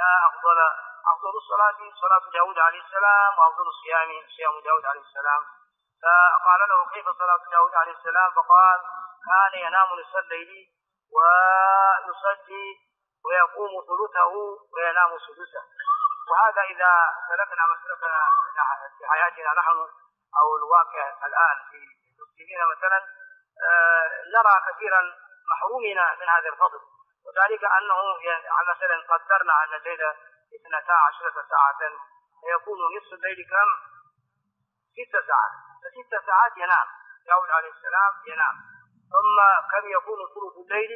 أفضل الصلاة صلاة داود عليه السلام، وأفضل الصيام صيام داود عليه السلام. فقال له كيف صلاة داود عليه السلام؟ فقال كان ينام نصف الليل ويصلي ويقوم ثلثه وينام سدسه. وهذا إذا سلكنا مسلكنا في حياتنا نحن أو الواقع الآن في المسلمين مثلا، نرى كثيرا محرومين من هذا الفضل، وذلك أنه مثلا قدرنا أن الليل 12 ساعة، فيكون نصف الليل كم؟ 6 ساعات، ف6 ساعات ينام داود عليه السلام ينام. ثم كم يكون ثلث الليل؟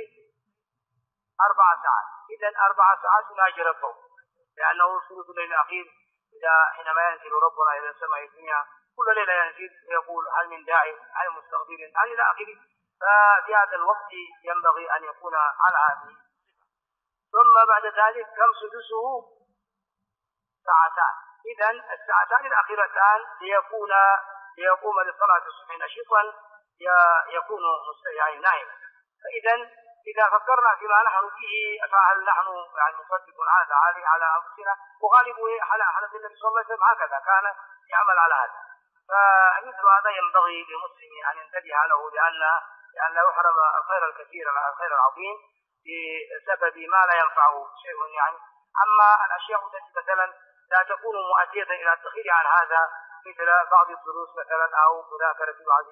4 ساعات. إذن 4 ساعات يناجي ربه، لأنه ثلث الليل الأخير حينما ينزل ربنا إلى السماء الدنيا كل ليلة ينزل ويقول هل من داعي، هل مستغفر، هل إلى آخره. ففي هذا الوقت ينبغي أن يكون على هذه. ثم بعد ذلك كم سدسه؟ 2 ساعات. إذن الساعتان الأخيرتان ليقوم لصلاة الصبح نشيطا يكون يعني نائما. فإذا إذا فكرنا فيما نحن فيه، فهل نحن يعني نصدق هذا على أنفسنا؟ وغالب حالة النبي صلى الله عليه وسلم هكذا كان يعمل على هذا. فمثل هذا ينبغي للمسلم أن ينتبه له، لأن لا يحرم الخير الكثير الخير العظيم بسبب ما لا ينفعه شيء يعني. أما الأشياء التي مثلا لا تكون مؤدية إلى التأخير عن هذا، مثل بعض الدروس مثلا أو مذاكرة بعض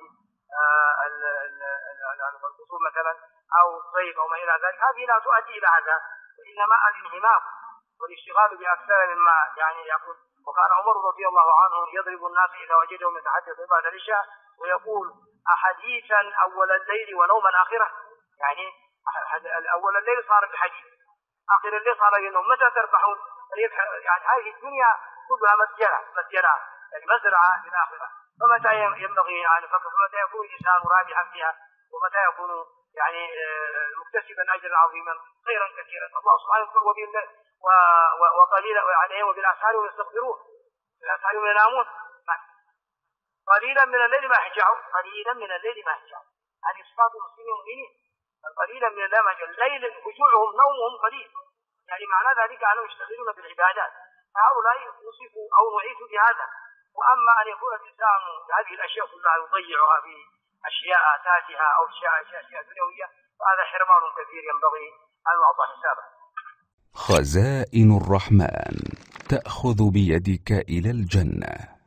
الفصول مثلا أو الصيف أو ما إلى ذلك، هذه لا تؤدي إلى هذا، وإنما الانهماك والاشتغال بأكثر مما يعني يكون. وكان عمر رضي الله عنه يضرب الناس إذا وجدهم يتحدث بعد العشاء ويقول أحاديثا أول الليل ونوما آخره، يعني أول الليل صار بحديث، آخر الليل صار بنوم. متى تربحون؟ يعني هذه الدنيا كلها مسجرة يعني مزرعة للآخرة. فمتى ينبغي يعني فمتى يكون الإنسان رابحا فيها، ومتى يكون يعني مكتسبا أجرا عظيما خيرا كثيرا. الله سبحانه وتعالى وقليلا يعني وبالأسحار يستغفرون، بالأسحار ينامون، قليلا من الليل ما يهجعون، قليلا من الليل ما يهجعون. هذه صفات المسلمين المؤمنين، قليلا من الليل هجوعهم نومهم قليل، يعني معنى ذلك أنهم يشتغلون بالعبادات. فهؤلاء نصفوا أو نعيثوا بهذا. وأما أن يكون الإنسان هذه الأشياء كلها يضيعها في أشياء تافهة أو أشياء دنيوية، فهذا حرمان كثير ينبغي أن يعطى حسابه. خزائن الرحمن تأخذ بيدك إلى الجنة.